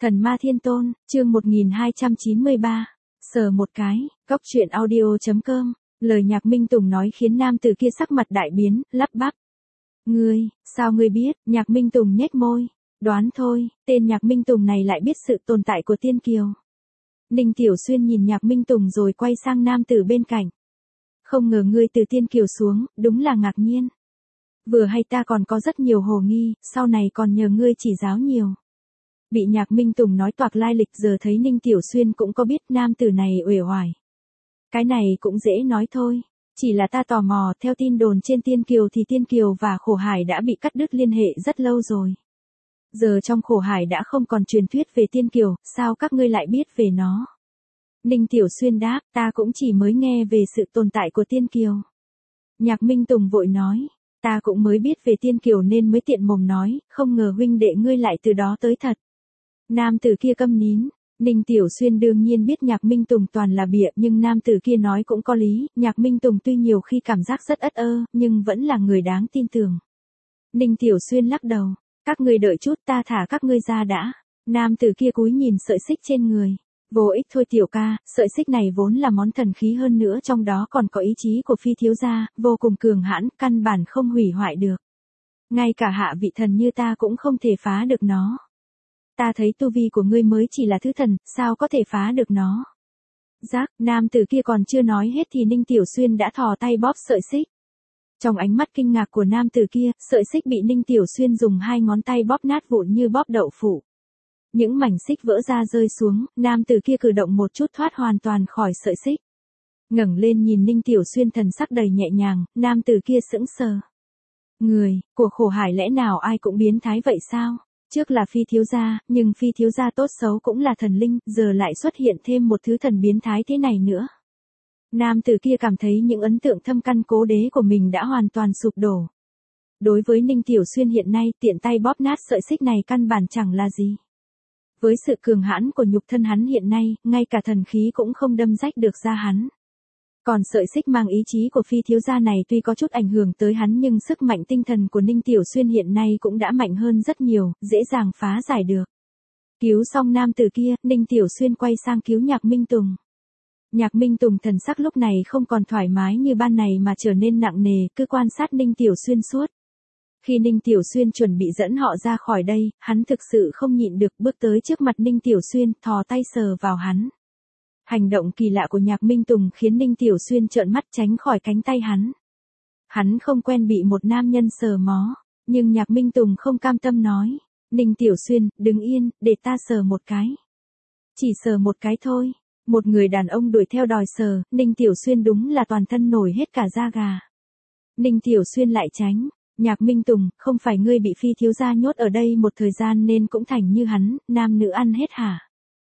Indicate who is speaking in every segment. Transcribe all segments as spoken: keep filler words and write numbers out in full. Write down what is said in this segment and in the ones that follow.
Speaker 1: Thần ma thiên tôn, chương một nghìn hai trăm chín mươi ba. Sờ một cái, cóc truyện audio.com. Lời Nhạc Minh Tùng nói khiến nam tử kia sắc mặt đại biến, lắp bắp. Ngươi, sao ngươi biết? Nhạc Minh Tùng nhếch môi. Đoán thôi, tên Nhạc Minh Tùng này lại biết sự tồn tại của Tiên Kiều. Ninh Tiểu Xuyên nhìn Nhạc Minh Tùng rồi quay sang nam tử bên cạnh. Không ngờ ngươi từ Tiên Kiều xuống, đúng là ngạc nhiên. Vừa hay ta còn có rất nhiều hồ nghi, sau này còn nhờ ngươi chỉ giáo nhiều. Bị Nhạc Minh Tùng nói toạc lai lịch, giờ thấy Ninh Tiểu Xuyên cũng có biết nam tử này uể oải. Cái này cũng dễ nói thôi, chỉ là ta tò mò, theo tin đồn trên Tiên Kiều thì Tiên Kiều và Khổ Hải đã bị cắt đứt liên hệ rất lâu rồi. Giờ trong Khổ Hải đã không còn truyền thuyết về Tiên Kiều, sao các ngươi lại biết về nó? Ninh Tiểu Xuyên đáp, ta cũng chỉ mới nghe về sự tồn tại của Tiên Kiều. Nhạc Minh Tùng vội nói, ta cũng mới biết về Tiên Kiều nên mới tiện mồm nói, không ngờ huynh đệ ngươi lại từ đó tới thật. Nam tử kia câm nín. Ninh Tiểu Xuyên đương nhiên biết Nhạc Minh Tùng toàn là bịa, nhưng nam tử kia nói cũng có lý. Nhạc Minh Tùng tuy nhiều khi cảm giác rất ất ơ, nhưng vẫn là người đáng tin tưởng. Ninh Tiểu Xuyên lắc đầu, các ngươi đợi chút, ta thả các ngươi ra đã. Nam tử kia cúi nhìn sợi xích trên người. Vô ích thôi tiểu ca, sợi xích này vốn là món thần khí, hơn nữa trong đó còn có ý chí của phi thiếu gia, vô cùng cường hãn, căn bản không hủy hoại được. Ngay cả hạ vị thần như ta cũng không thể phá được nó. Ta thấy tu vi của ngươi mới chỉ là thứ thần, sao có thể phá được nó? Giác, nam tử kia còn chưa nói hết thì Ninh Tiểu Xuyên đã thò tay bóp sợi xích. Trong ánh mắt kinh ngạc của nam tử kia, sợi xích bị Ninh Tiểu Xuyên dùng hai ngón tay bóp nát vụn như bóp đậu phụ. Những mảnh xích vỡ ra rơi xuống, nam tử kia cử động một chút thoát hoàn toàn khỏi sợi xích. Ngẩng lên nhìn Ninh Tiểu Xuyên, thần sắc đầy nhẹ nhàng, nam tử kia sững sờ. Người của Khổ Hải lẽ nào ai cũng biến thái vậy sao? Trước là phi thiếu gia, nhưng phi thiếu gia tốt xấu cũng là thần linh, giờ lại xuất hiện thêm một thứ thần biến thái thế này nữa. Nam tử kia cảm thấy những ấn tượng thâm căn cố đế của mình đã hoàn toàn sụp đổ. Đối với Ninh Tiểu Xuyên hiện nay, tiện tay bóp nát sợi xích này căn bản chẳng là gì. Với sự cường hãn của nhục thân hắn hiện nay, ngay cả thần khí cũng không đâm rách được da hắn. Còn sợi xích mang ý chí của phi thiếu gia này tuy có chút ảnh hưởng tới hắn, nhưng sức mạnh tinh thần của Ninh Tiểu Xuyên hiện nay cũng đã mạnh hơn rất nhiều, dễ dàng phá giải được. Cứu xong nam tử kia, Ninh Tiểu Xuyên quay sang cứu Nhạc Minh Tùng. Nhạc Minh Tùng thần sắc lúc này không còn thoải mái như ban này mà trở nên nặng nề, cứ quan sát Ninh Tiểu Xuyên suốt. Khi Ninh Tiểu Xuyên chuẩn bị dẫn họ ra khỏi đây, hắn thực sự không nhịn được, bước tới trước mặt Ninh Tiểu Xuyên, thò tay sờ vào hắn. Hành động kỳ lạ của Nhạc Minh Tùng khiến Ninh Tiểu Xuyên trợn mắt tránh khỏi cánh tay hắn. Hắn không quen bị một nam nhân sờ mó, nhưng Nhạc Minh Tùng không cam tâm nói, Ninh Tiểu Xuyên, đứng yên, để ta sờ một cái. Chỉ sờ một cái thôi. Một người đàn ông đuổi theo đòi sờ, Ninh Tiểu Xuyên đúng là toàn thân nổi hết cả da gà. Ninh Tiểu Xuyên lại tránh. Nhạc Minh Tùng, không phải ngươi bị phi thiếu gia nhốt ở đây một thời gian nên cũng thành như hắn, nam nữ ăn hết hả?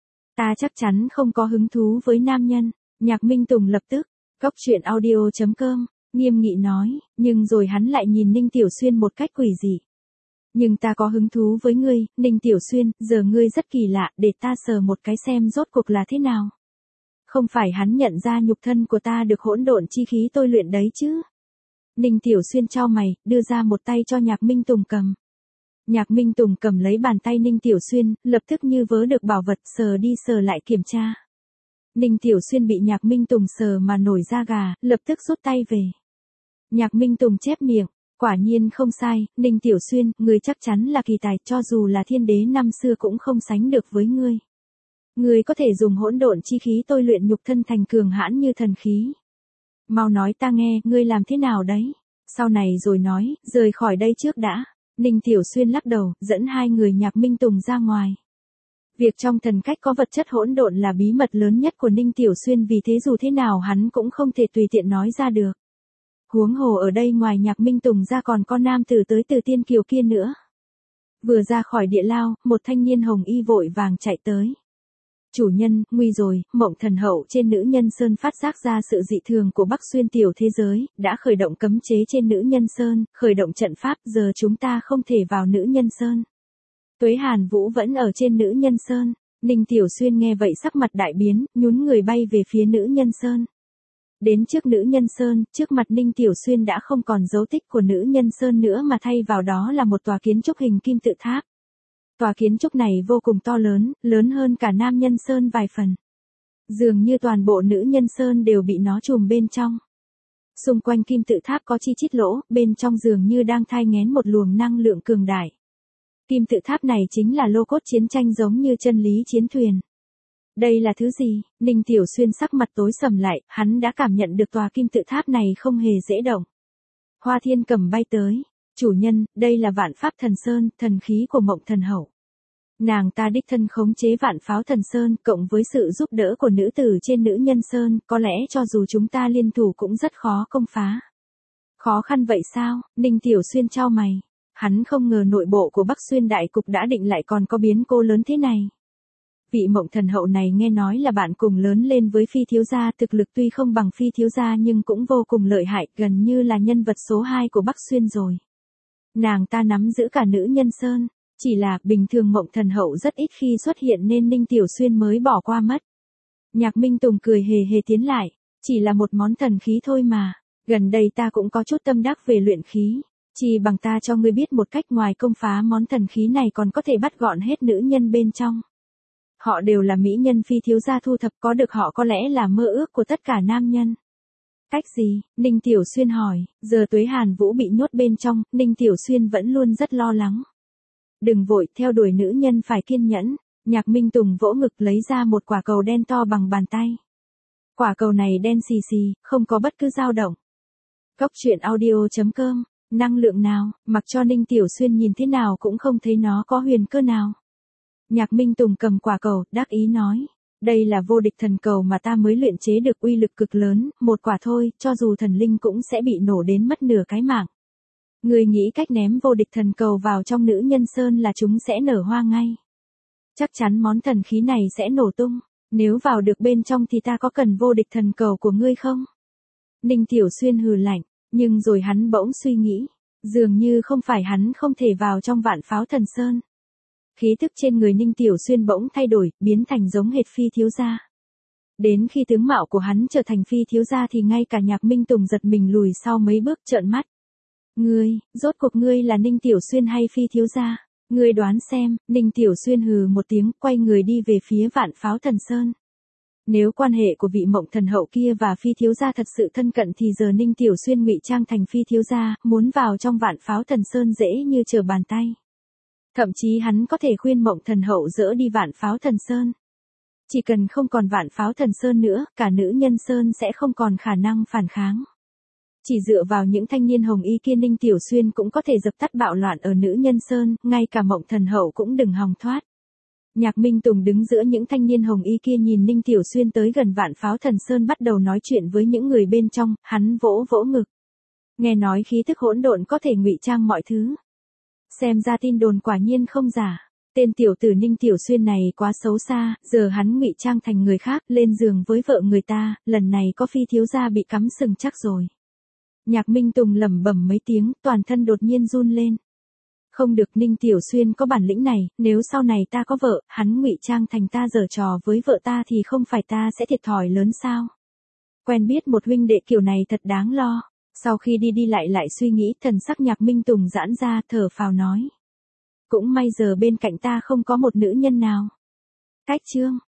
Speaker 1: Ta chắc chắn không có hứng thú với nam nhân. Nhạc Minh Tùng lập tức, cóc truyện audio.com, nghiêm nghị nói, nhưng rồi hắn lại nhìn Ninh Tiểu Xuyên một cách quỷ dị. Nhưng ta có hứng thú với ngươi, Ninh Tiểu Xuyên, giờ ngươi rất kỳ lạ, để ta sờ một cái xem rốt cuộc là thế nào. Không phải hắn nhận ra nhục thân của ta được hỗn độn chi khí tôi luyện đấy chứ? Ninh Tiểu Xuyên chau mày, đưa ra một tay cho Nhạc Minh Tùng cầm. Nhạc Minh Tùng cầm lấy bàn tay Ninh Tiểu Xuyên, lập tức như vớ được bảo vật, sờ đi sờ lại kiểm tra. Ninh Tiểu Xuyên bị Nhạc Minh Tùng sờ mà nổi da gà, lập tức rút tay về. Nhạc Minh Tùng chép miệng, quả nhiên không sai, Ninh Tiểu Xuyên, ngươi chắc chắn là kỳ tài, cho dù là thiên đế năm xưa cũng không sánh được với ngươi. Ngươi có thể dùng hỗn độn chi khí tôi luyện nhục thân thành cường hãn như thần khí. Mau nói ta nghe, ngươi làm thế nào đấy? Sau này rồi nói, rời khỏi đây trước đã. Ninh Tiểu Xuyên lắc đầu, dẫn hai người Nhạc Minh Tùng ra ngoài. Việc trong thần cách có vật chất hỗn độn là bí mật lớn nhất của Ninh Tiểu Xuyên, vì thế dù thế nào hắn cũng không thể tùy tiện nói ra được. Huống hồ ở đây ngoài Nhạc Minh Tùng ra còn có nam tử tới từ Tiên Kiều kia nữa. Vừa ra khỏi địa lao, một thanh niên hồng y vội vàng chạy tới. Chủ nhân, nguy rồi, Mộng Thần Hậu trên Nữ Nhân Sơn phát giác ra sự dị thường của Bắc Xuyên tiểu thế giới, đã khởi động cấm chế trên Nữ Nhân Sơn, khởi động trận pháp, giờ chúng ta không thể vào Nữ Nhân Sơn. Tuế Hàn Vũ vẫn ở trên Nữ Nhân Sơn. Ninh Tiểu Xuyên nghe vậy sắc mặt đại biến, nhún người bay về phía Nữ Nhân Sơn. Đến trước Nữ Nhân Sơn, trước mặt Ninh Tiểu Xuyên đã không còn dấu tích của Nữ Nhân Sơn nữa mà thay vào đó là một tòa kiến trúc hình kim tự tháp. Tòa kiến trúc này vô cùng to lớn, lớn hơn cả Nam Nhân Sơn vài phần. Dường như toàn bộ Nữ Nhân Sơn đều bị nó trùm bên trong. Xung quanh kim tự tháp có chi chít lỗ, bên trong dường như đang thai nghén một luồng năng lượng cường đại. Kim tự tháp này chính là lô cốt chiến tranh giống như chân lý chiến thuyền. Đây là thứ gì? Ninh Tiểu Xuyên sắc mặt tối sầm lại, hắn đã cảm nhận được tòa kim tự tháp này không hề dễ động. Hoa Thiên Cầm bay tới. Chủ nhân, đây là Vạn Pháp Thần Sơn, thần khí của Mộng Thần Hậu. Nàng ta đích thân khống chế Vạn Pháo Thần Sơn, cộng với sự giúp đỡ của nữ tử trên Nữ Nhân Sơn, có lẽ cho dù chúng ta liên thủ cũng rất khó công phá. Khó khăn vậy sao? Ninh Tiểu Xuyên chau mày. Hắn không ngờ nội bộ của Bắc Xuyên Đại Cục đã định lại còn có biến cố lớn thế này. Vị Mộng Thần Hậu này nghe nói là bạn cùng lớn lên với Phi thiếu gia, thực lực tuy không bằng Phi thiếu gia nhưng cũng vô cùng lợi hại, gần như là nhân vật số hai của Bắc Xuyên rồi. Nàng ta nắm giữ cả Nữ Nhân Sơn, chỉ là bình thường Mộng Thần Hậu rất ít khi xuất hiện nên Ninh Tiểu Xuyên mới bỏ qua mất. Nhạc Minh Tùng cười hề hề tiến lại, chỉ là một món thần khí thôi mà, gần đây ta cũng có chút tâm đắc về luyện khí, chỉ bằng ta cho ngươi biết một cách, ngoài công phá món thần khí này còn có thể bắt gọn hết nữ nhân bên trong. Họ đều là mỹ nhân Phi thiếu gia thu thập, có được họ có lẽ là mơ ước của tất cả nam nhân. Cách gì? Ninh Tiểu Xuyên hỏi, giờ Tuế Hàn Vũ bị nhốt bên trong, Ninh Tiểu Xuyên vẫn luôn rất lo lắng. Đừng vội, theo đuổi nữ nhân phải kiên nhẫn. Nhạc Minh Tùng vỗ ngực lấy ra một quả cầu đen to bằng bàn tay. Quả cầu này đen xì xì, không có bất cứ dao động. Cốc truyện audio chấm com, năng lượng nào, mặc cho Ninh Tiểu Xuyên nhìn thế nào cũng không thấy nó có huyền cơ nào. Nhạc Minh Tùng cầm quả cầu, đắc ý nói. Đây là vô địch thần cầu mà ta mới luyện chế được, uy lực cực lớn, một quả thôi, cho dù thần linh cũng sẽ bị nổ đến mất nửa cái mạng. Người nghĩ cách ném vô địch thần cầu vào trong Nữ Nhân Sơn là chúng sẽ nở hoa ngay. Chắc chắn món thần khí này sẽ nổ tung, nếu vào được bên trong thì ta có cần vô địch thần cầu của ngươi không? Ninh Tiểu Xuyên hừ lạnh, nhưng rồi hắn bỗng suy nghĩ, dường như không phải hắn không thể vào trong Vạn Pháo Thần Sơn. Khí tức trên người Ninh Tiểu Xuyên bỗng thay đổi, biến thành giống hệt Phi thiếu gia. Đến khi tướng mạo của hắn trở thành Phi thiếu gia thì ngay cả Nhạc Minh Tùng giật mình lùi sau mấy bước trợn mắt. Ngươi, rốt cuộc ngươi là Ninh Tiểu Xuyên hay Phi thiếu gia? Ngươi đoán xem. Ninh Tiểu Xuyên hừ một tiếng, quay người đi về phía Vạn Pháo Thần Sơn. Nếu quan hệ của vị Mộng Thần Hậu kia và Phi thiếu gia thật sự thân cận thì giờ Ninh Tiểu Xuyên ngụy trang thành Phi thiếu gia, muốn vào trong Vạn Pháo Thần Sơn dễ như trở bàn tay. Thậm chí hắn có thể khuyên Mộng Thần Hậu dỡ đi Vạn Pháo Thần Sơn. Chỉ cần không còn Vạn Pháo Thần Sơn nữa, cả Nữ Nhân Sơn sẽ không còn khả năng phản kháng. Chỉ dựa vào những thanh niên hồng y kia Ninh Tiểu Xuyên cũng có thể dập tắt bạo loạn ở Nữ Nhân Sơn, ngay cả Mộng Thần Hậu cũng đừng hòng thoát. Nhạc Minh Tùng đứng giữa những thanh niên hồng y kia nhìn Ninh Tiểu Xuyên tới gần Vạn Pháo Thần Sơn bắt đầu nói chuyện với những người bên trong, hắn vỗ vỗ ngực. Nghe nói khí thức hỗn độn có thể ngụy trang mọi thứ. Xem ra tin đồn quả nhiên không giả. Tên tiểu tử Ninh Tiểu Xuyên này quá xấu xa, giờ hắn ngụy trang thành người khác, lên giường với vợ người ta, lần này có Phi thiếu gia bị cắm sừng chắc rồi. Nhạc Minh Tùng lẩm bẩm mấy tiếng, toàn thân đột nhiên run lên. Không được, Ninh Tiểu Xuyên có bản lĩnh này, nếu sau này ta có vợ, hắn ngụy trang thành ta giở trò với vợ ta thì không phải ta sẽ thiệt thòi lớn sao? Quen biết một huynh đệ kiểu này thật đáng lo. Sau khi đi đi lại lại suy nghĩ, thần sắc Nhạc Minh Tùng giãn ra, thở phào nói. Cũng may giờ bên cạnh ta không có một nữ nhân nào. Cách chương.